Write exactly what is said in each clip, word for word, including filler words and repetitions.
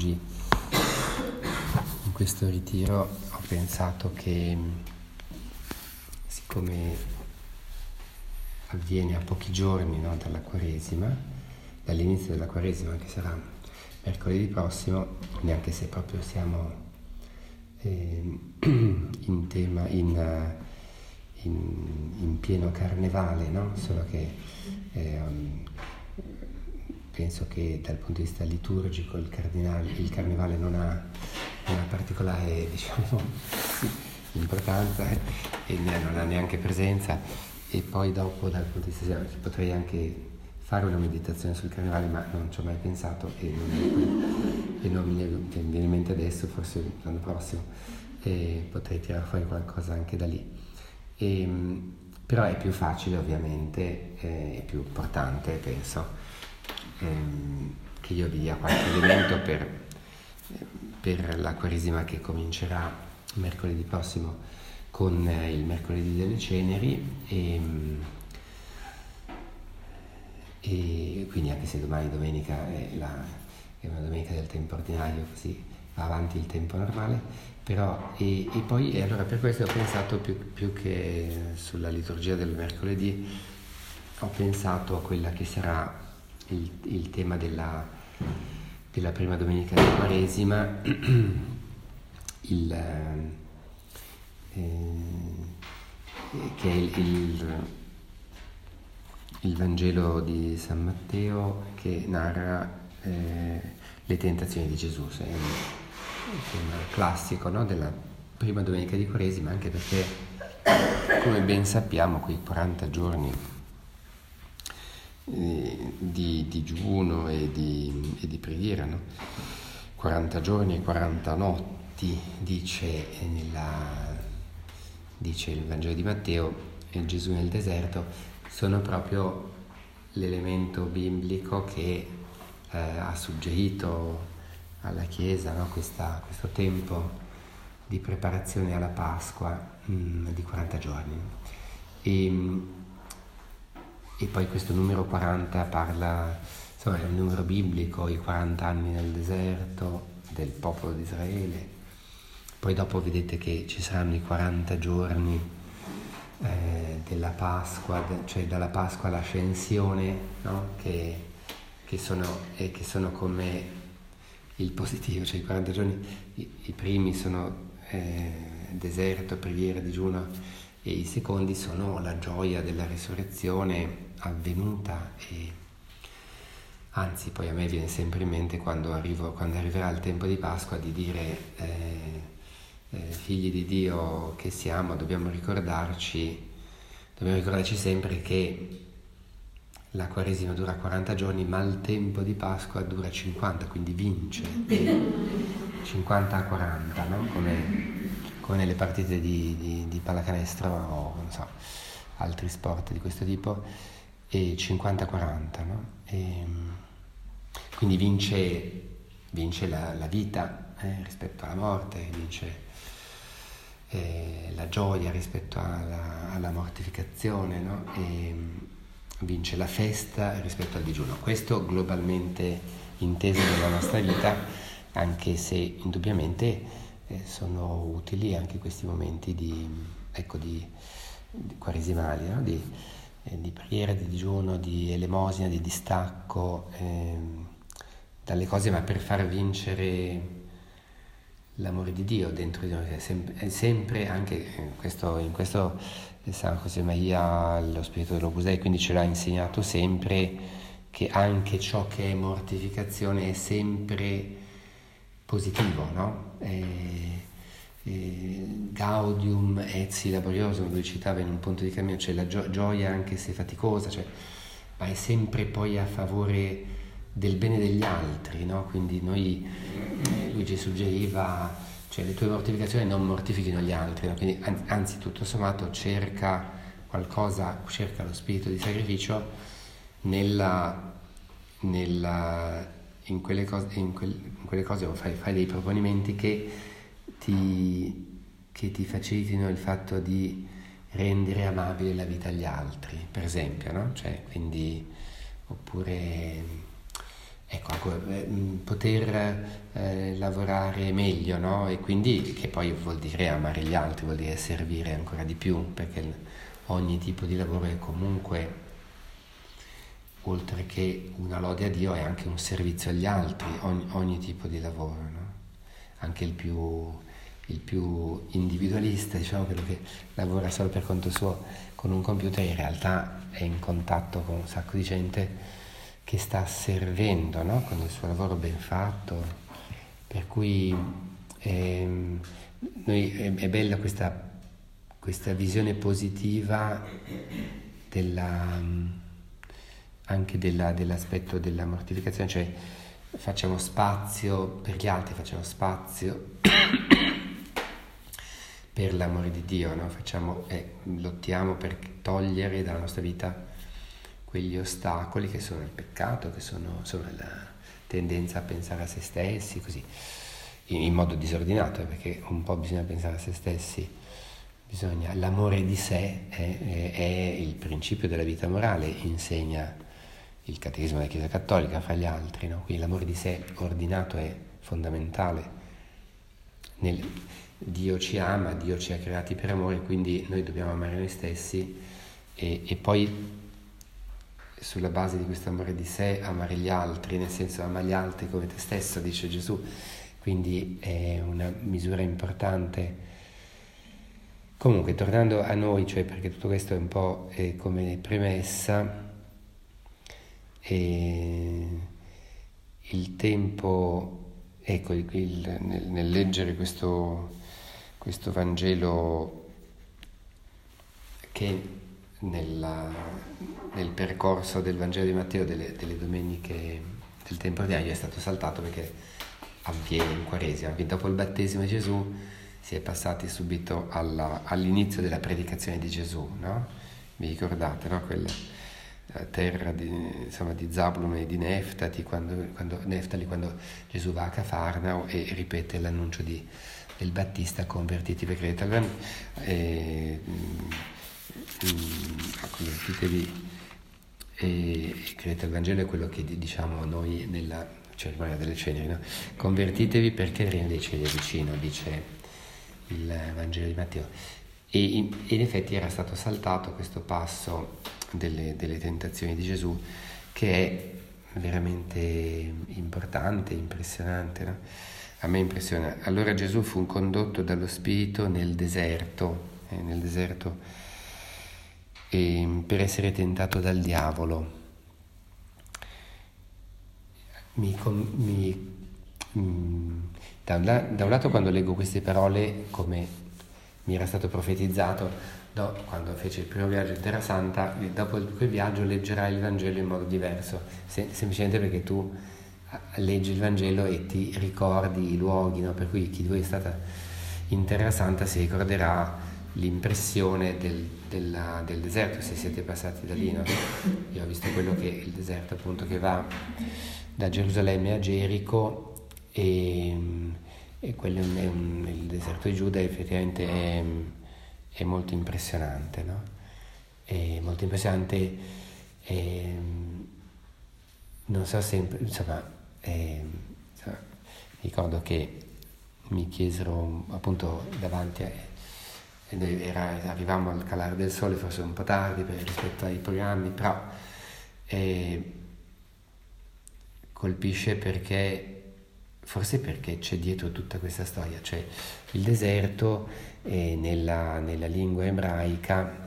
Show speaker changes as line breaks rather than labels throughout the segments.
oggi in questo ritiro ho pensato che, siccome avviene a pochi giorni, no, dalla Quaresima, dall'inizio della Quaresima, che sarà mercoledì prossimo, neanche se proprio siamo eh, in tema, in, in, in pieno carnevale, no? Solo che eh, penso che dal punto di vista liturgico il, il carnevale non ha una particolare, diciamo, importanza e non ha neanche presenza. E poi dopo, dal punto di vista, potrei anche fare una meditazione sul carnevale, ma non ci ho mai pensato e non, e non mi viene in mente adesso, forse l'anno prossimo, e potrei tirare fuori qualcosa anche da lì. E, però è più facile, ovviamente, eh, è più importante, penso, ehm, che io vi dia qualche elemento per, per la Quaresima che comincerà mercoledì prossimo con il mercoledì delle ceneri, e, e quindi anche se domani domenica è, la, è una domenica del tempo ordinario, così va avanti il tempo normale, però e, e poi e allora per questo ho pensato più, più che sulla liturgia del mercoledì, ho pensato a quella che sarà il, il tema della, della prima domenica di Quaresima, il Eh, che è il, il, il Vangelo di San Matteo, che narra eh, le tentazioni di Gesù. È un, un classico, no, della prima domenica di Quaresima, anche perché, come ben sappiamo, quei quaranta giorni eh, di digiuno e di, e di preghiera, no? quaranta giorni e quaranta notti, dice nella dice il Vangelo di Matteo, e Gesù nel deserto, sono proprio l'elemento biblico che eh, ha suggerito alla Chiesa, no? Questa, questo tempo di preparazione alla Pasqua mh, di quaranta giorni. E, e poi questo numero quaranta parla, insomma, è un numero biblico, i quaranta anni nel deserto del popolo di Israele. Poi dopo vedete che ci saranno i quaranta giorni eh, della Pasqua, cioè dalla Pasqua all'Ascensione, no? che, che, sono, eh, che sono come il positivo, cioè i quaranta giorni, i, i primi sono eh, deserto, preghiera, digiuno, e i secondi sono la gioia della risurrezione avvenuta. E anzi, poi a me viene sempre in mente, quando, arrivo, quando arriverà il tempo di Pasqua, di dire eh, Eh, figli di Dio che siamo, dobbiamo ricordarci, dobbiamo ricordarci sempre che la Quaresima dura quaranta giorni, ma il tempo di Pasqua dura cinquanta, quindi vince cinquanta a quaranta, no? Come, come nelle partite di, di, di pallacanestro o non so, altri sport di questo tipo, e cinquanta a quaranta, no? E, quindi vince, vince la, la vita eh, rispetto alla morte, vince Eh, la gioia rispetto alla, alla mortificazione, no? E vince la festa rispetto al digiuno. Questo globalmente inteso nella nostra vita, anche se indubbiamente eh, sono utili anche questi momenti di, ecco, di, di quaresimali, no? di, eh, di preghiera, di digiuno, di elemosina, di distacco eh, dalle cose, ma per far vincere l'amore di Dio dentro di noi. È sempre, è sempre anche in questo, in questo San Josemaria, lo spirito dell'Opus Dei, quindi ce l'ha insegnato sempre, che anche ciò che è mortificazione è sempre positivo, no? È, è, gaudium et si laboriosum, lui citava in un punto di cammino, cioè la gio- gioia anche se faticosa, cioè, ma è sempre poi a favore del bene degli altri, no? Quindi noi, eh, lui ci suggeriva, cioè le tue mortificazioni non mortifichino gli altri, no? Quindi anzi, tutto sommato cerca qualcosa, cerca lo spirito di sacrificio nella, nella, in quelle cose, in, quel, in quelle cose fai, fai dei proponimenti che ti, che ti facilitino il fatto di rendere amabile la vita agli altri, per esempio, no? Cioè, quindi, oppure ecco, poter eh, lavorare meglio, no? E quindi, che poi vuol dire amare gli altri, vuol dire servire ancora di più, perché ogni tipo di lavoro è comunque, oltre che una lode a Dio, è anche un servizio agli altri, ogni, ogni tipo di lavoro, no? Anche il più, il più individualista, diciamo, quello che lavora solo per conto suo con un computer, in realtà è in contatto con un sacco di gente che sta servendo, no? Con il suo lavoro ben fatto, per cui ehm, noi, è, è bella questa, questa visione positiva della, anche della, dell'aspetto della mortificazione, cioè facciamo spazio per gli altri, facciamo spazio per l'amore di Dio, no? Facciamo, eh, lottiamo per togliere dalla nostra vita quegli ostacoli che sono il peccato, che sono insomma la tendenza a pensare a se stessi, così, in, in modo disordinato, perché un po' bisogna pensare a se stessi, bisogna, l'amore di sé è, è, è il principio della vita morale, insegna il catechismo della Chiesa Cattolica fra gli altri, no? Quindi l'amore di sé ordinato è fondamentale. Nel, Dio ci ama, Dio ci ha creati per amore, quindi noi dobbiamo amare noi stessi e, e poi sulla base di questo amore di sé amare gli altri, nel senso ama gli altri come te stesso, dice Gesù, quindi è una misura importante. Comunque, tornando a noi, cioè perché tutto questo è un po' eh, come premessa, e il tempo, ecco, il, il, nel, nel leggere questo, questo Vangelo che nella, nel percorso del Vangelo di Matteo delle, delle domeniche del tempo ordinario è stato saltato perché avviene in Quaresima, dopo il battesimo di Gesù si è passati subito alla, all'inizio della predicazione di Gesù, no? Vi ricordate, no? Quella terra di, insomma, di Zabulon e di Neftali quando, quando, Neftali, quando Gesù va a Cafarnao e ripete l'annuncio di, del Battista: convertitevi, credete al Vangelo, e, convertitevi e credete al Vangelo, è quello che diciamo noi nella cerimonia delle ceneri, no? Convertitevi perché il regno dei cieli è vicino, dice il Vangelo di Matteo. E in, in effetti era stato saltato questo passo delle, delle tentazioni di Gesù, che è veramente importante, impressionante, no? A me impressiona. Allora Gesù fu condotto dallo Spirito nel deserto, eh, nel deserto eh, per essere tentato dal diavolo. Mi, mi, mm, da, un, da un lato, quando leggo queste parole, come mi era stato profetizzato, no, quando fece il primo viaggio in Terra Santa, dopo quel viaggio leggerai il Vangelo in modo diverso, sem- semplicemente perché tu leggi il Vangelo e ti ricordi i luoghi, no? Per cui chi di voi è stata in Terra Santa si ricorderà l'impressione del, della, del deserto, se siete passati da lì, no? Io ho visto quello che il deserto, appunto, che va da Gerusalemme a Gerico, e, e quello è un, è un, il deserto di Giuda effettivamente è, è molto impressionante, no? È molto impressionante, è, non so sempre, insomma, è, insomma, ricordo che mi chiesero appunto davanti a, era, arrivavamo al calare del sole, forse un po' tardi per, rispetto ai programmi, però eh, colpisce perché, forse perché c'è dietro tutta questa storia, cioè il deserto eh, nella, nella lingua ebraica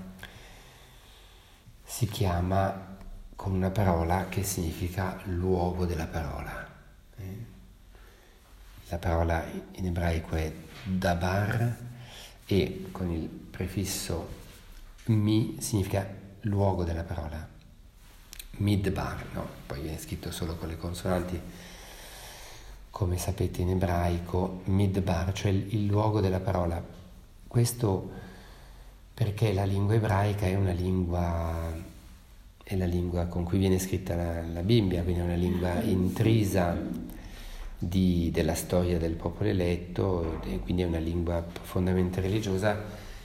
si chiama con una parola che significa luogo della parola. Eh? La parola in ebraico è dabar e con il prefisso mi significa luogo della parola. Midbar, no? Poi viene scritto solo con le consonanti, come sapete in ebraico, midbar, cioè il, il luogo della parola. Questo perché la lingua ebraica è una lingua, è la lingua con cui viene scritta la, la Bibbia, quindi è una lingua intrisa di, della storia del popolo eletto, e quindi è una lingua profondamente religiosa,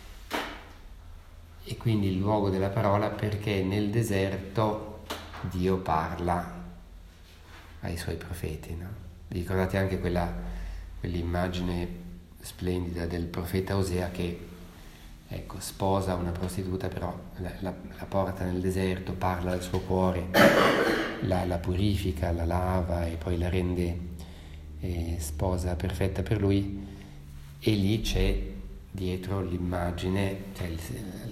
e quindi il luogo della parola perché nel deserto Dio parla ai suoi profeti, no? Vi ricordate anche quella, quell'immagine splendida del profeta Osea che, ecco, sposa una prostituta, però la, la, la porta nel deserto, parla al suo cuore, la, la purifica, la lava e poi la rende eh, sposa perfetta per lui, e lì c'è dietro l'immagine, cioè il,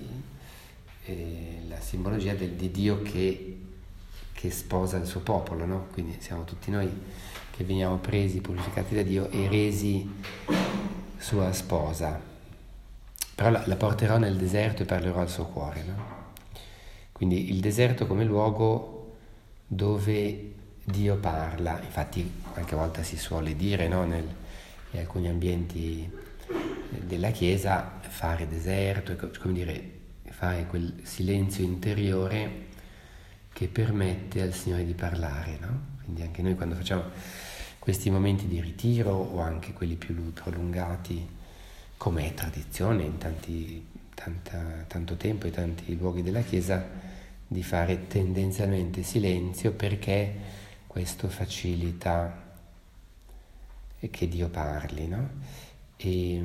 eh, la simbologia del, di Dio che, che sposa il suo popolo, no? Quindi siamo tutti noi che veniamo presi, purificati da Dio e resi sua sposa. Però la, la porterò nel deserto e parlerò al suo cuore, no? Quindi il deserto come luogo dove Dio parla. Infatti qualche volta si suole dire, no, nel, in alcuni ambienti della Chiesa, fare deserto, come dire, fare quel silenzio interiore che permette al Signore di parlare, no? Quindi anche noi quando facciamo questi momenti di ritiro o anche quelli più prolungati, come è tradizione in tanti, tanta, tanto tempo e tanti luoghi della Chiesa, di fare tendenzialmente silenzio, perché questo facilita che Dio parli, no? E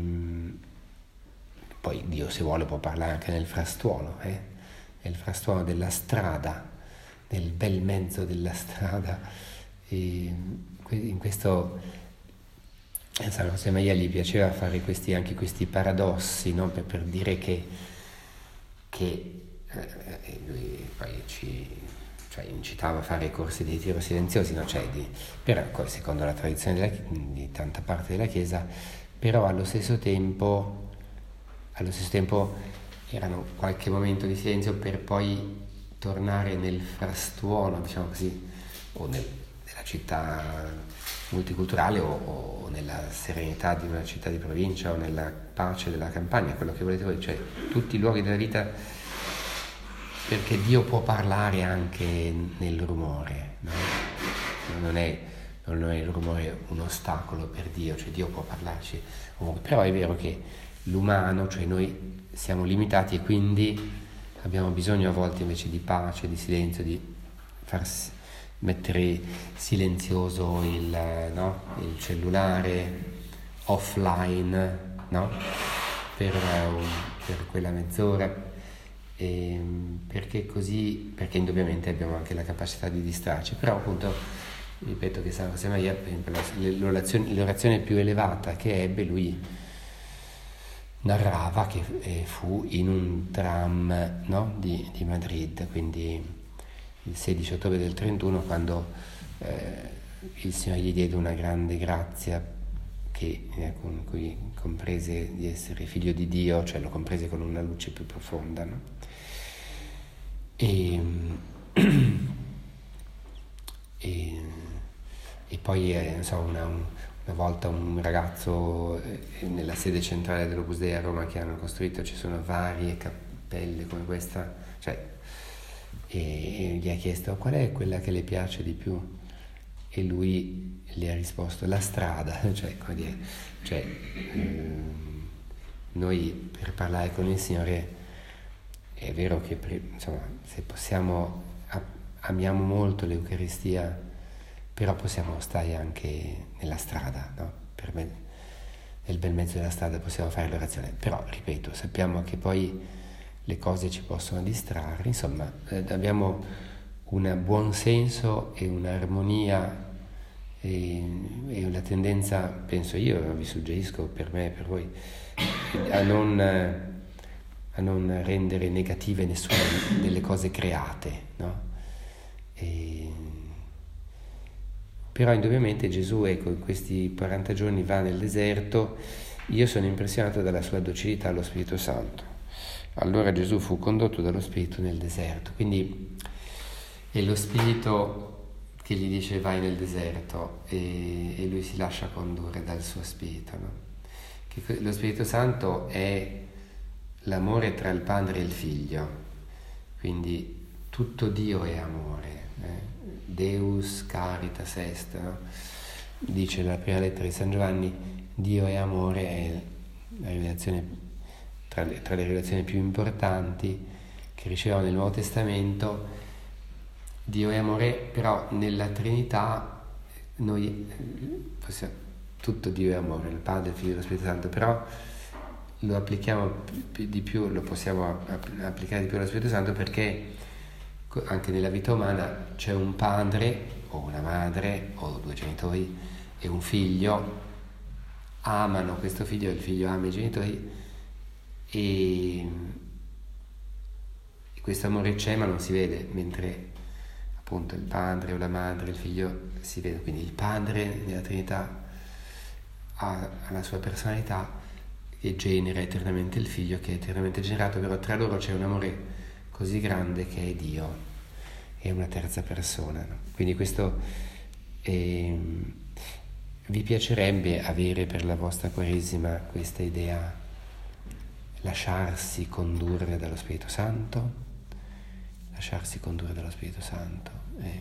poi Dio, se vuole, può parlare anche nel frastuono, eh? Nel frastuono della strada, nel bel mezzo della strada. E in questo a San Josemaria gli piaceva fare questi, anche questi paradossi, no? per, per dire che, che eh, lui poi ci cioè, incitava a fare corsi di ritiro silenziosi, no? Cioè di, però secondo la tradizione della, di tanta parte della Chiesa, però allo stesso tempo allo stesso tempo erano qualche momento di silenzio per poi tornare nel frastuono, diciamo così, o nel, nella città multiculturale o, o nella serenità di una città di provincia o nella pace della campagna, quello che volete voi, cioè tutti i luoghi della vita, perché Dio può parlare anche nel rumore, no? Non è, non è il rumore un ostacolo per Dio, cioè Dio può parlarci, però è vero che l'umano, cioè noi siamo limitati e quindi abbiamo bisogno a volte invece di pace, di silenzio, di far mettere silenzioso il, no? il cellulare offline, no? per, per quella mezz'ora, e perché così, perché indubbiamente abbiamo anche la capacità di distrarci, però appunto ripeto che San Josemaria, l'orazione, l'orazione più elevata che ebbe, lui narrava che eh, fu in un tram, no? di, di Madrid, quindi il sedici ottobre del trentuno, quando eh, il Signore gli diede una grande grazia che, eh, con cui comprese di essere figlio di Dio, cioè lo comprese con una luce più profonda, no? e, e, e poi eh, non so, una, un, una volta un ragazzo eh, nella sede centrale dell'Opus Dei a Roma che hanno costruito, ci sono varie cappelle come questa, cioè, e, e gli ha chiesto qual è quella che le piace di più, e lui gli ha risposto la strada, cioè, come dire, cioè ehm, noi per parlare con il Signore è vero che insomma, se possiamo, amiamo molto l'Eucaristia, però possiamo stare anche nella strada, no? Per me, nel bel mezzo della strada possiamo fare l'orazione, però ripeto, sappiamo che poi le cose ci possono distrarre, insomma eh, abbiamo un buon senso e un'armonia e, e una tendenza, penso io, vi suggerisco per me e per voi, a non, a non rendere negative nessuna delle cose create, no? E, però indubbiamente Gesù, ecco, in questi quaranta giorni va nel deserto. Io sono impressionato dalla sua docilità allo Spirito Santo. Allora Gesù fu condotto dallo Spirito nel deserto, quindi è lo Spirito che gli dice vai nel deserto, e, e lui si lascia condurre dal suo Spirito, no? Che lo Spirito Santo è l'amore tra il Padre e il Figlio, quindi tutto Dio è amore, eh? Deus caritas est, no? Dice la prima lettera di San Giovanni, Dio è amore, è la rivelazione, tra le, tra le rivelazioni più importanti che riceviamo nel Nuovo Testamento. Dio è amore, però nella Trinità noi possiamo, tutto Dio è amore, il Padre, il Figlio e lo Spirito Santo, però lo applichiamo più di più, lo possiamo applicare di più allo Spirito Santo perché anche nella vita umana c'è un padre o una madre o due genitori e un figlio amano questo figlio, il figlio ama i genitori e questo amore c'è ma non si vede, mentre appunto il padre o la madre, il figlio si vede. Quindi il padre nella Trinità ha, ha la sua personalità che genera eternamente il figlio che è eternamente generato, però tra loro c'è un amore così grande che è Dio, è una terza persona, no? Quindi questo eh, vi piacerebbe avere per la vostra Quaresima questa idea, lasciarsi condurre dallo Spirito Santo, lasciarsi condurre dallo Spirito Santo, eh,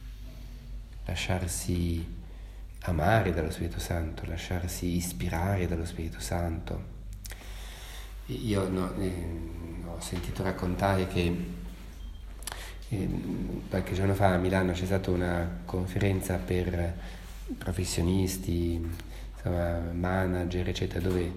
lasciarsi amare dallo Spirito Santo, lasciarsi ispirare dallo Spirito Santo. Io no, eh, ho sentito raccontare che eh, qualche giorno fa a Milano c'è stata una conferenza per professionisti, insomma, manager, eccetera, dove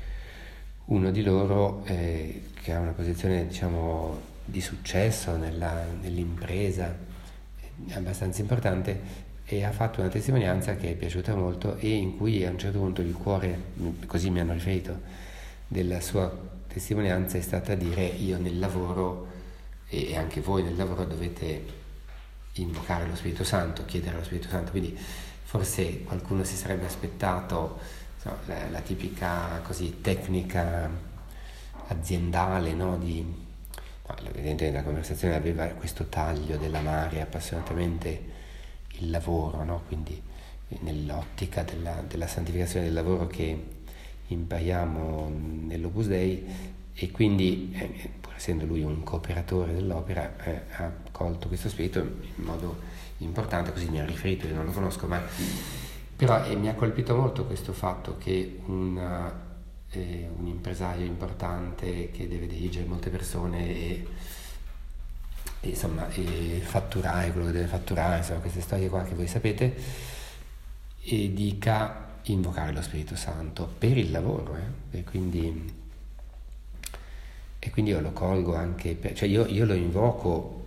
uno di loro, eh, che ha una posizione, diciamo, di successo nella, nell'impresa, eh, abbastanza importante, e ha fatto una testimonianza che è piaciuta molto e in cui a un certo punto il cuore, così mi hanno riferito, della sua testimonianza è stata dire: io nel lavoro e anche voi nel lavoro dovete invocare lo Spirito Santo, chiedere allo Spirito Santo. Quindi forse qualcuno si sarebbe aspettato, so, la, la tipica così tecnica aziendale, no? Di, no, evidentemente la conversazione aveva questo taglio dell'amare appassionatamente il lavoro, no? Quindi nell'ottica della, della santificazione del lavoro che impariamo nell'Opus Dei, e quindi eh, pur essendo lui un cooperatore dell'opera eh, ha colto questo spirito in modo importante, così mi ha riferito, io non lo conosco, ma però eh, mi ha colpito molto questo fatto che una, eh, un impresario importante che deve dirigere molte persone e, e insomma e fatturare quello che deve fatturare, insomma queste storie qua che voi sapete, e dica invocare lo Spirito Santo per il lavoro, eh? e quindi e quindi io lo colgo anche per, cioè io, io lo invoco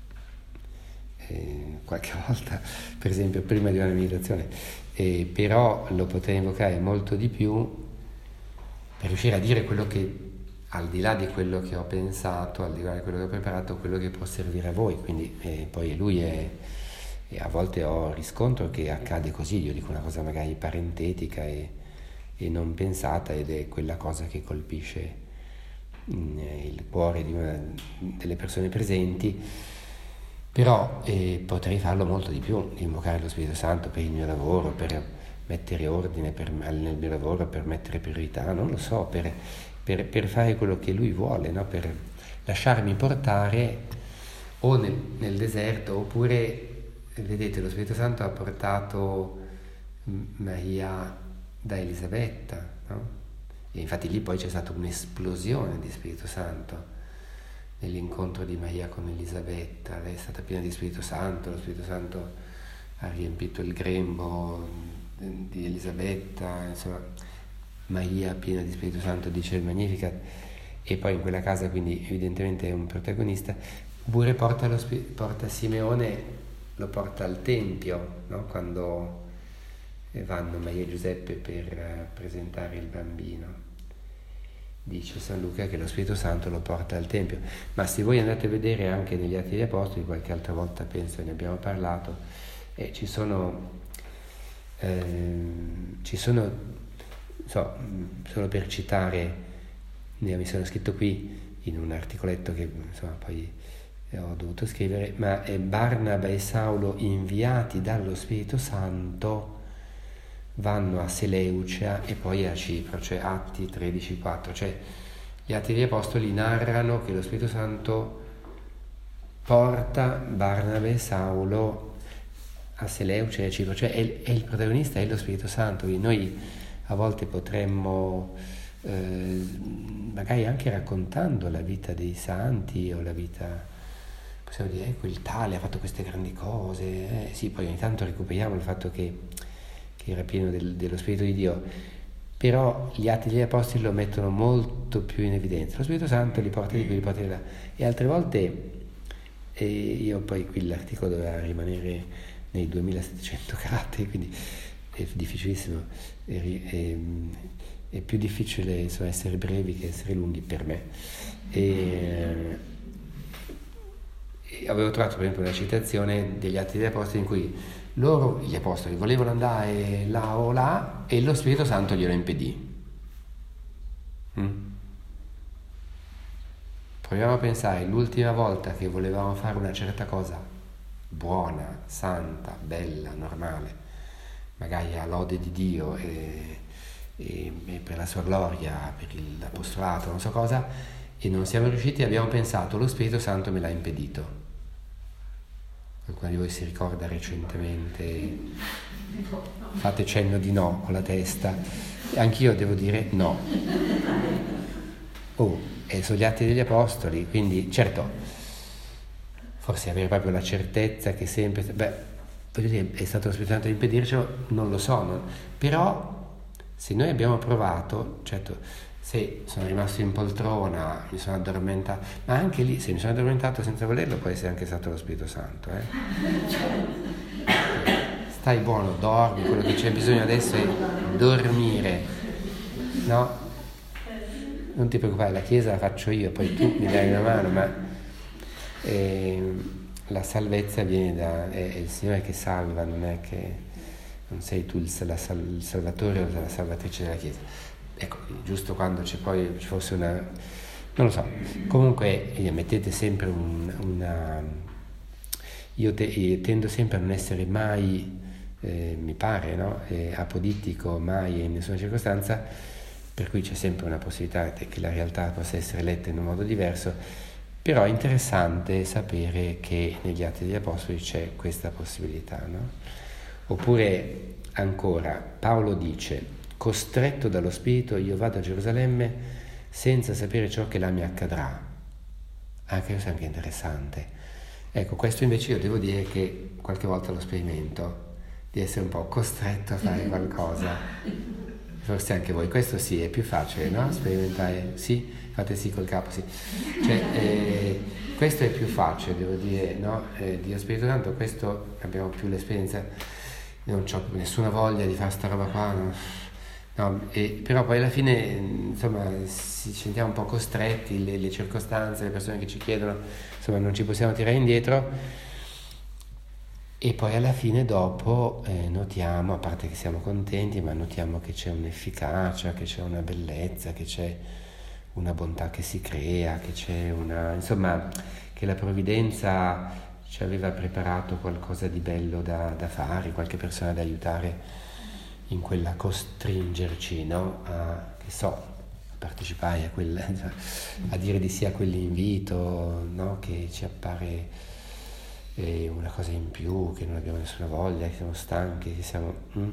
eh, qualche volta, per esempio prima di una meditazione, eh, però lo potrei invocare molto di più per riuscire a dire quello che, al di là di quello che ho pensato, al di là di quello che ho preparato, quello che può servire a voi. Quindi eh, poi lui è e a volte ho riscontro che accade così, io dico una cosa magari parentetica e, e non pensata, ed è quella cosa che colpisce mh, il cuore di una delle persone presenti, però eh, potrei farlo molto di più, invocare lo Spirito Santo per il mio lavoro, per mettere ordine per, nel mio lavoro, per mettere priorità, non lo so, per, per, per fare quello che lui vuole, no? Per lasciarmi portare o nel, nel deserto, oppure vedete, lo Spirito Santo ha portato Maria da Elisabetta, no? E infatti lì poi c'è stata un'esplosione di Spirito Santo nell'incontro di Maria con Elisabetta. Lei è stata piena di Spirito Santo, lo Spirito Santo ha riempito il grembo di Elisabetta, insomma Maria piena di Spirito Santo dice il Magnificat, e poi in quella casa quindi evidentemente è un protagonista. Pure porta, lo, porta Simeone, lo porta al Tempio, no? Quando vanno Maria e Giuseppe per presentare il bambino, dice San Luca che lo Spirito Santo lo porta al Tempio. Ma se voi andate a vedere anche negli Atti degli Apostoli, qualche altra volta penso ne abbiamo parlato, eh, ci sono eh, ci sono so, solo per citare, mi sono scritto qui in un articoletto che insomma poi ho dovuto scrivere, ma Barnaba e Saulo, inviati dallo Spirito Santo, vanno a Seleucia e poi a Cipro, cioè Atti tredici quattro, cioè gli Atti degli Apostoli narrano che lo Spirito Santo porta Barnaba e Saulo a Seleucia e a Cipro, cioè è, è il protagonista, è lo Spirito Santo. Quindi noi a volte potremmo eh, magari anche raccontando la vita dei santi o la vita, possiamo dire, ecco il tale ha fatto queste grandi cose, eh, sì, poi ogni tanto recuperiamo il fatto che, che era pieno del, dello Spirito di Dio, però gli Atti degli Apostoli lo mettono molto più in evidenza, lo Spirito Santo li porta di qui, li porta di là, e altre volte, e io poi qui l'articolo doveva rimanere nei duemilasettecento caratteri, quindi è difficilissimo, è, è, è più difficile insomma, essere brevi che essere lunghi per me. E, e avevo trovato per esempio una citazione degli Atti degli Apostoli in cui loro, gli Apostoli, volevano andare là o là e lo Spirito Santo glielo impedì. Mm? Proviamo a pensare, l'ultima volta che volevamo fare una certa cosa buona, santa, bella, normale, magari a lode di Dio e, e, e per la sua gloria, per l'apostolato, non so cosa, e non siamo riusciti, abbiamo pensato, lo Spirito Santo me l'ha impedito. Qualcuno di voi si ricorda recentemente? Fate cenno di no con la testa. Anch'io devo dire no. Oh, e sono gli Atti degli Apostoli, quindi certo, forse avere proprio la certezza che sempre, beh, voglio dire, è stato lo Spirito Santo a impedircelo, non lo so, non, però se noi abbiamo provato, certo, se sono rimasto in poltrona, mi sono addormentato, ma anche lì, se mi sono addormentato senza volerlo, può essere anche stato lo Spirito Santo, eh? Stai buono, dormi, quello che c'è bisogno adesso è dormire, no? Non ti preoccupare, la chiesa la faccio io, poi tu mi dai una mano, ma eh, la salvezza viene da, è, è il Signore che salva, non è che non sei tu il, la, il salvatore o la salvatrice della chiesa. Ecco, giusto quando c'è poi ci fosse una, non lo so, comunque eh, mettete sempre un, una, io, te, io tendo sempre a non essere mai, eh, mi pare, no? eh, apodittico, mai in nessuna circostanza, per cui c'è sempre una possibilità che la realtà possa essere letta in un modo diverso, però è interessante sapere che negli Atti degli Apostoli c'è questa possibilità, no? Oppure ancora Paolo dice: costretto dallo Spirito io vado a Gerusalemme senza sapere ciò che là mi accadrà. Anche questo è anche interessante. Ecco, questo invece io devo dire che qualche volta lo sperimento di essere un po' costretto a fare qualcosa. Forse anche voi, questo sì, è più facile, no? Sperimentare, sì, fate sì col capo, sì. Cioè, eh, questo è più facile, devo dire, no? Eh, Dio Spirito Santo, questo abbiamo più l'esperienza, non ho nessuna voglia di fare sta roba qua, no? No, e, però poi alla fine insomma ci sentiamo un po' costretti, le, le circostanze, le persone che ci chiedono, insomma non ci possiamo tirare indietro, e poi alla fine dopo eh, notiamo, a parte che siamo contenti, ma notiamo che c'è un'efficacia, che c'è una bellezza, che c'è una bontà che si crea, che c'è una, insomma, che la provvidenza ci aveva preparato qualcosa di bello da, da fare, qualche persona da aiutare in quella costringerci, no? A, che so, a partecipare a quel, a dire di sì a quell'invito, no? Che ci appare eh, una cosa in più, che non abbiamo nessuna voglia, che siamo stanchi, che siamo... Mm?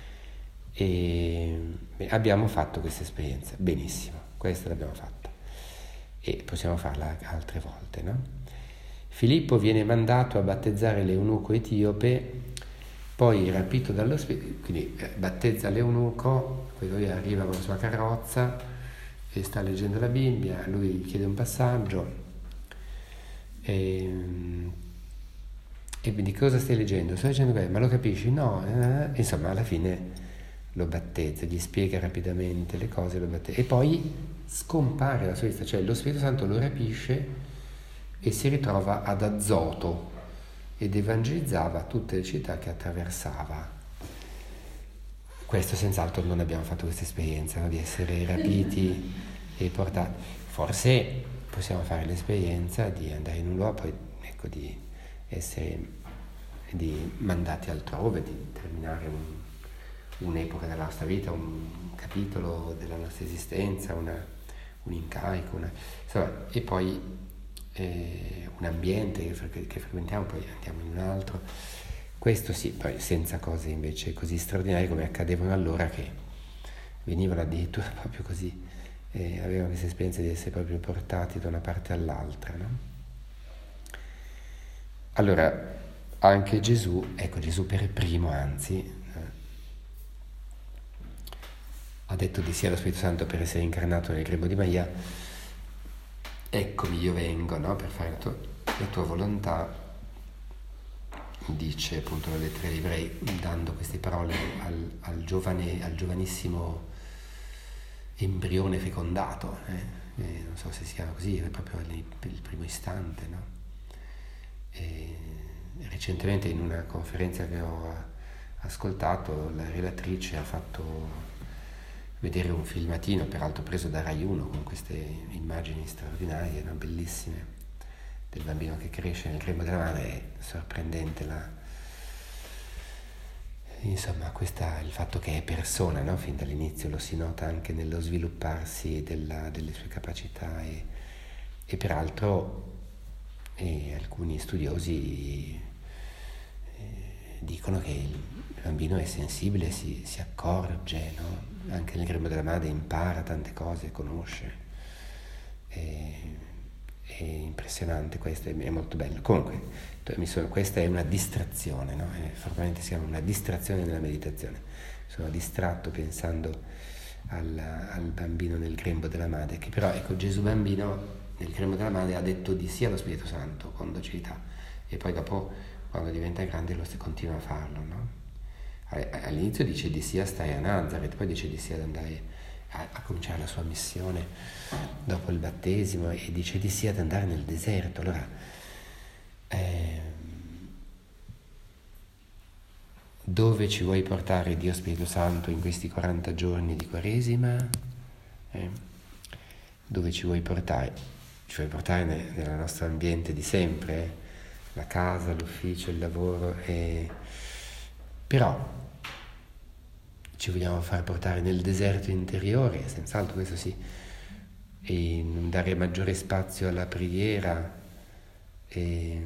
E beh, abbiamo fatto questa esperienza, benissimo, questa l'abbiamo fatta e possiamo farla altre volte, no? Filippo viene mandato a battezzare l'eunuco etiope, poi rapito dallo spirito, quindi battezza l'eunuco, poi lui arriva con la sua carrozza e sta leggendo la Bibbia, lui chiede un passaggio e, e quindi cosa stai leggendo? Sto leggendo quello, ma lo capisci? No, eh, insomma alla fine lo battezza, gli spiega rapidamente le cose, lo battezza, e poi scompare la sua vista, cioè lo Spirito Santo lo rapisce e si ritrova ad Azoto ed evangelizzava tutte le città che attraversava. Questo senz'altro non abbiamo fatto questa esperienza, no? Di essere rapiti e portati. Forse possiamo fare l'esperienza di andare in un luogo, poi ecco, di essere di mandati altrove, di terminare un, un'epoca della nostra vita, un capitolo della nostra esistenza, una, un incarico, una, insomma, e poi eh, un ambiente che, fre- che frequentiamo, poi andiamo in un altro. Questo sì, poi senza cose invece così straordinarie come accadevano allora, che venivano addirittura proprio così, eh, avevano questa esperienza di essere proprio portati da una parte all'altra, no? Allora, anche Gesù, ecco Gesù per primo anzi, eh, ha detto di sì allo Spirito Santo per essere incarnato nel grembo di Maria: eccomi, io vengo, no? Per fare la tua, la tua volontà, dice appunto la lettera agli Ebrei, dando queste parole al, al giovane, al giovanissimo embrione fecondato, eh? Eh, non so se si chiama così, è proprio il primo istante, no? E recentemente in una conferenza che ho ascoltato, la relatrice ha fatto vedere un filmatino, peraltro preso da Rai uno, con queste immagini straordinarie, no? Bellissime, del bambino che cresce nel grembo della madre. È sorprendente la, insomma, questa, il fatto che è persona, no? Fin dall'inizio lo si nota anche nello svilupparsi della, delle sue capacità e, e peraltro e alcuni studiosi eh, dicono che il bambino è sensibile, si, si accorge, no? Anche nel grembo della madre impara tante cose, conosce. È, è impressionante questo, è, è molto bello. Comunque, mi sono, questa è una distrazione, no? È, formalmente si chiama una distrazione nella meditazione. Sono distratto pensando al, al bambino nel grembo della madre, che però, ecco, Gesù bambino nel grembo della madre ha detto di sì allo Spirito Santo con docilità, e poi dopo, quando diventa grande, lo si continua a farlo, no? All'inizio dice di sì a stare a Nazareth, poi dice di sì ad andare a, a cominciare la sua missione dopo il battesimo, e dice di sì ad andare nel deserto. Allora, eh, dove ci vuoi portare, Dio Spirito Santo, in questi quaranta giorni di Quaresima? Eh? Dove ci vuoi portare? Ci vuoi portare nel, nel nostro ambiente di sempre, eh? La casa, l'ufficio, il lavoro, e... però ci vogliamo far portare nel deserto interiore, senz'altro, questo sì, e dare maggiore spazio alla preghiera, e,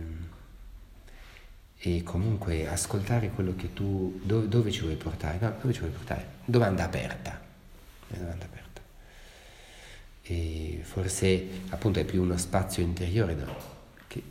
e comunque ascoltare quello che tu, dove, dove ci vuoi portare, no, dove ci vuoi portare? Domanda aperta, domanda aperta. E forse appunto è più uno spazio interiore, no? Che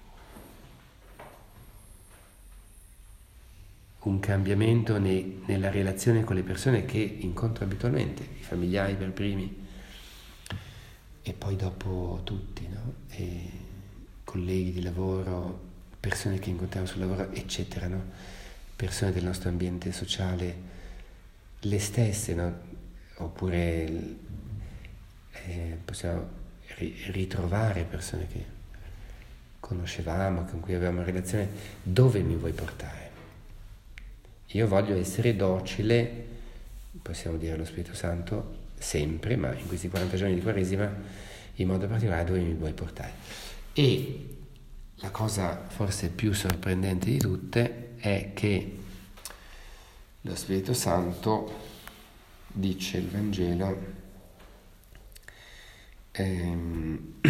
un cambiamento ne, nella relazione con le persone che incontro abitualmente, i familiari per primi, e poi dopo tutti, no? E colleghi di lavoro, persone che incontriamo sul lavoro, eccetera, no? Persone del nostro ambiente sociale, le stesse, no? Oppure eh, possiamo ri- ritrovare persone che conoscevamo, con cui avevamo relazione. Dove mi vuoi portare? Io voglio essere docile, possiamo dire allo Spirito Santo, sempre, ma in questi quaranta giorni di Quaresima, in modo particolare, dove mi vuoi portare. E la cosa forse più sorprendente di tutte è che lo Spirito Santo, dice il Vangelo, ehm,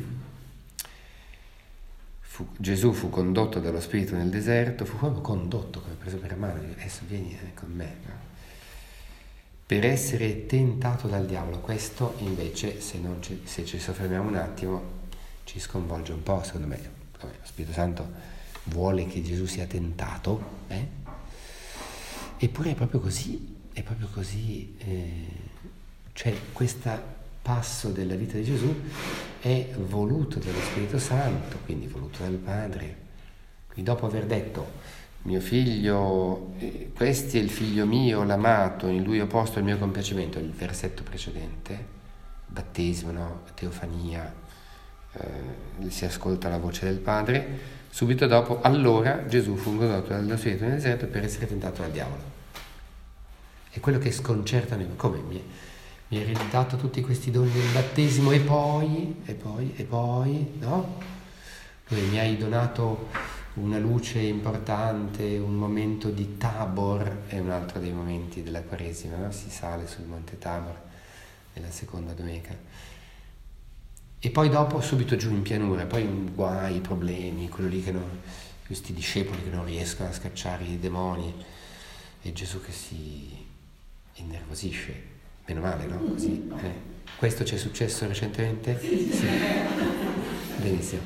Fu, Gesù fu condotto dallo Spirito nel deserto, fu proprio condotto, come preso per mano, adesso vieni con me, no? Per essere tentato dal diavolo. Questo invece, se, non ci, se ci soffermiamo un attimo, ci sconvolge un po', secondo me. Lo Spirito Santo vuole che Gesù sia tentato, eh? Eppure è proprio così, è proprio così, eh, cioè questo passo della vita di Gesù è voluto dallo Spirito Santo, quindi voluto dal Padre. Quindi dopo aver detto: mio figlio, eh, questi è il figlio mio, l'amato, in lui ho posto il mio compiacimento, il versetto precedente, battesimo, no? Teofania, eh, si ascolta la voce del Padre, subito dopo, allora Gesù fu condotto dallo Spirito nel deserto per essere tentato dal diavolo. È quello che sconcerta noi, come mi, mi hai ridato tutti questi doni del battesimo, e poi, e poi, e poi, no? Dove mi hai donato una luce importante, un momento di Tabor, è un altro dei momenti della Quaresima, no? Si sale sul monte Tabor nella seconda domenica, e poi dopo subito giù in pianura, poi guai, problemi, quello lì che non, questi discepoli che non riescono a scacciare i demoni, e Gesù che si innervosisce, meno male, no? Così, eh. Questo ci è successo recentemente? Sì. Benissimo.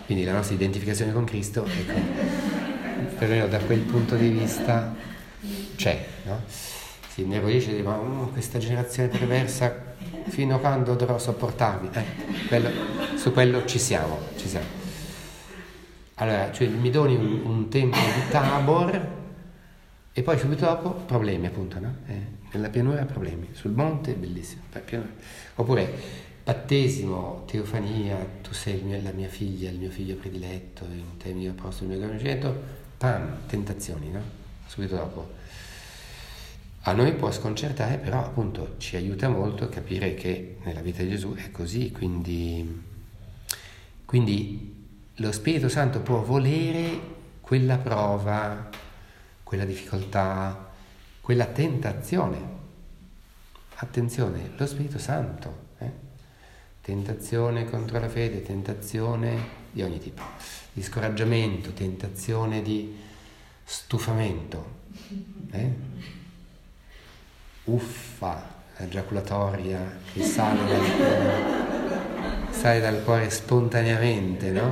quindi la nostra identificazione con Cristo, ecco, perlomeno da quel punto di vista c'è, no? Si innervosisce e dice, ma oh, questa generazione perversa, fino a quando dovrò sopportarmi? Eh, quello, su quello ci siamo, ci siamo. Allora, cioè mi doni un, un tempo di Tabor e poi subito dopo problemi, appunto, no? Eh, nella pianura problemi, sul monte bellissimo. Oppure battesimo, teofania, tu sei il mio, la mia figlia, il mio figlio prediletto, in te mio apostolo, il mio conoscimento, pam, tentazioni, no? Subito dopo. A noi può sconcertare, però appunto ci aiuta molto a capire che nella vita di Gesù è così, quindi, quindi lo Spirito Santo può volere quella prova, quella difficoltà, quella tentazione. Attenzione, lo Spirito Santo, eh? Tentazione contro la fede, tentazione di ogni tipo, di scoraggiamento, tentazione di stufamento, eh? Uffa, la giaculatoria che sale dal cuore, sale dal cuore spontaneamente, no?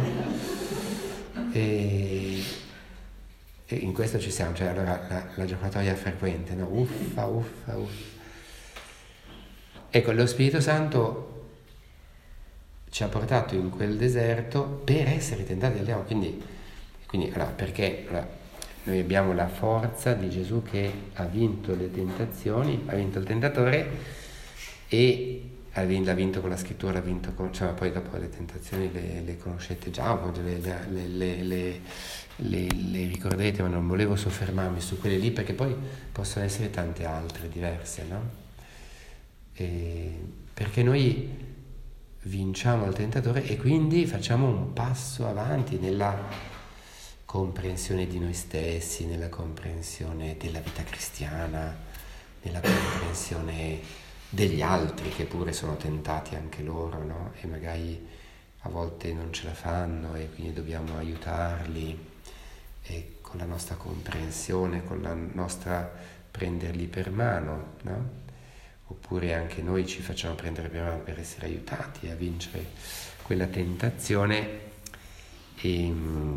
E, e in questo ci siamo, cioè allora la, la giaculatoria frequente, no? Uffa, uffa, uffa. Ecco, lo Spirito Santo ci ha portato in quel deserto per essere tentati dal diavolo, quindi, quindi allora, perché allora, noi abbiamo la forza di Gesù che ha vinto le tentazioni, ha vinto il tentatore e l'ha vinto con la scrittura, l'ha vinto con, cioè, poi dopo le tentazioni le, le conoscete già, le, le, le, le, le, le ricorderete, ma non volevo soffermarmi su quelle lì perché poi possono essere tante altre diverse, no? E perché noi vinciamo il tentatore e quindi facciamo un passo avanti nella comprensione di noi stessi, nella comprensione della vita cristiana, nella comprensione degli altri che pure sono tentati anche loro, no? E magari a volte non ce la fanno e quindi dobbiamo aiutarli e con la nostra comprensione, con la nostra prenderli per mano, no? Oppure anche noi ci facciamo prendere per mano per essere aiutati a vincere quella tentazione. E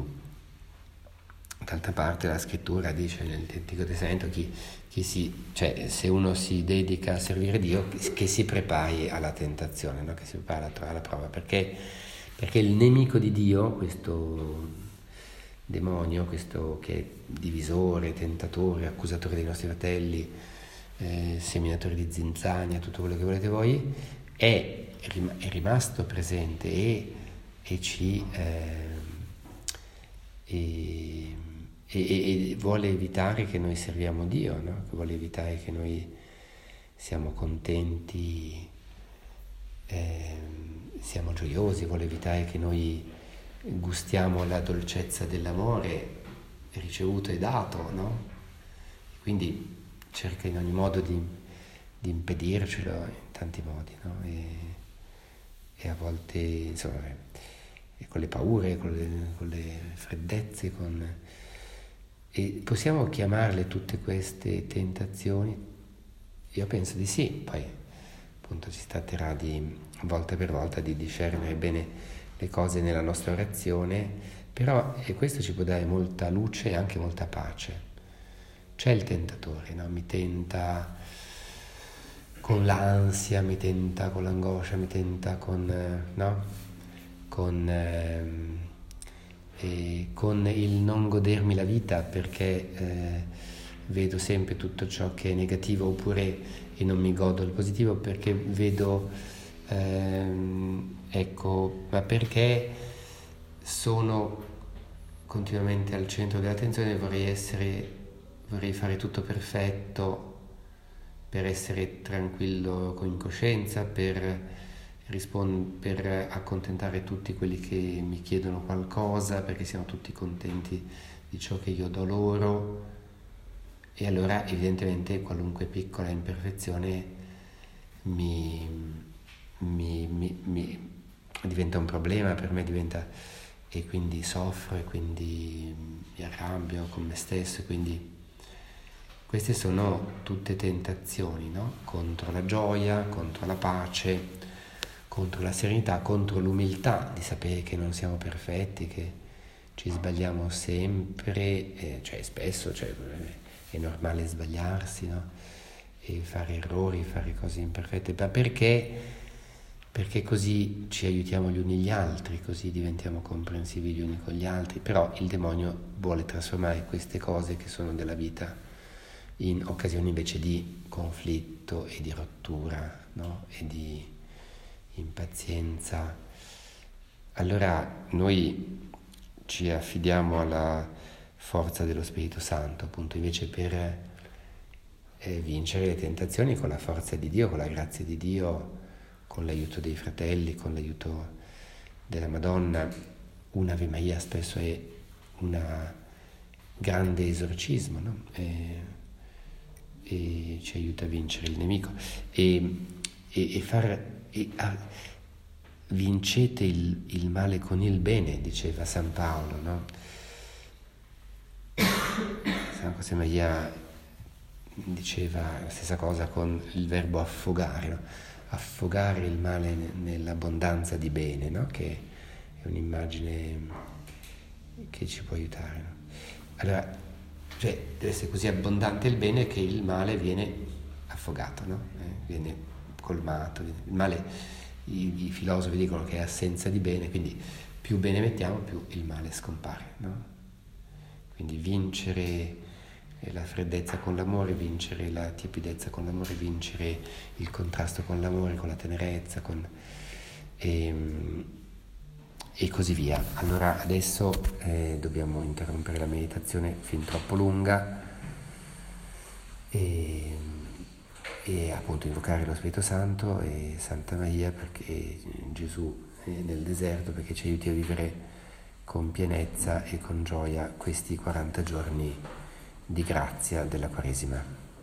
d'altra parte la scrittura dice nell'Antico Testamento chi, chi si, cioè se uno si dedica a servire Dio che si prepari alla tentazione, no? Che si prepara alla prova, perché, perché il nemico di Dio, questo demonio, questo che è divisore, tentatore, accusatore dei nostri fratelli, eh, seminatore di zinzagna, tutto quello che volete voi, è, è rimasto presente e, e ci eh, e, e, e vuole evitare che noi serviamo Dio, no? Che vuole evitare che noi siamo contenti, eh, siamo gioiosi, vuole evitare che noi gustiamo la dolcezza dell'amore ricevuto e dato, no? Quindi cerca in ogni modo di, di impedircelo in tanti modi, no? E, e a volte, insomma, e con le paure, con le, con le freddezze, con... e possiamo chiamarle tutte queste tentazioni? Io penso di sì, poi appunto si tratterà di volta per volta di discernere bene le cose nella nostra orazione, però e questo ci può dare molta luce e anche molta pace. C'è il tentatore, no? Mi tenta con l'ansia, mi tenta con l'angoscia, mi tenta con, no? Con, eh, eh, con il non godermi la vita perché eh, vedo sempre tutto ciò che è negativo, oppure e non mi godo il positivo perché vedo, ehm, ecco, ma perché sono continuamente al centro dell'attenzione, vorrei essere, vorrei fare tutto perfetto per essere tranquillo in coscienza, per, rispond- per accontentare tutti quelli che mi chiedono qualcosa, perché siamo tutti contenti di ciò che io do loro. E allora evidentemente qualunque piccola imperfezione mi, mi, mi, mi diventa un problema, per me diventa, e quindi soffro e quindi mi arrabbio con me stesso, quindi queste sono tutte tentazioni, no? Contro la gioia, contro la pace, contro la serenità, contro l'umiltà di sapere che non siamo perfetti, che ci sbagliamo sempre, eh, cioè spesso, cioè, è normale sbagliarsi, no? E fare errori, fare cose imperfette, ma perché? Perché così ci aiutiamo gli uni gli altri, così diventiamo comprensivi gli uni con gli altri, però il demonio vuole trasformare queste cose che sono della vita in occasioni invece di conflitto e di rottura, no? E di impazienza. Allora noi ci affidiamo alla forza dello Spirito Santo, appunto, invece per eh, vincere le tentazioni con la forza di Dio, con la grazia di Dio, con l'aiuto dei fratelli, con l'aiuto della Madonna. Un'Ave Maria spesso è un grande esorcismo, no? E, e ci aiuta a vincere il nemico e, e, e far e, a, vincete il, il male con il bene, diceva San Paolo, no? San José Maria diceva la stessa cosa con il verbo affogare, no? Affogare il male nell'abbondanza di bene, no? Che è un'immagine che ci può aiutare, no? Allora, cioè, deve essere così abbondante il bene che il male viene affogato, no? Eh, viene colmato. Viene... Il male, i, i filosofi dicono che è assenza di bene, quindi più bene mettiamo, più il male scompare, no? Quindi vincere la freddezza con l'amore, vincere la tiepidezza con l'amore, vincere il contrasto con l'amore, con la tenerezza, con... E, e così via. Allora adesso eh, dobbiamo interrompere la meditazione fin troppo lunga e, e appunto invocare lo Spirito Santo e Santa Maria, perché Gesù è nel deserto, perché ci aiuti a vivere con pienezza e con gioia questi quaranta giorni di grazia della Quaresima.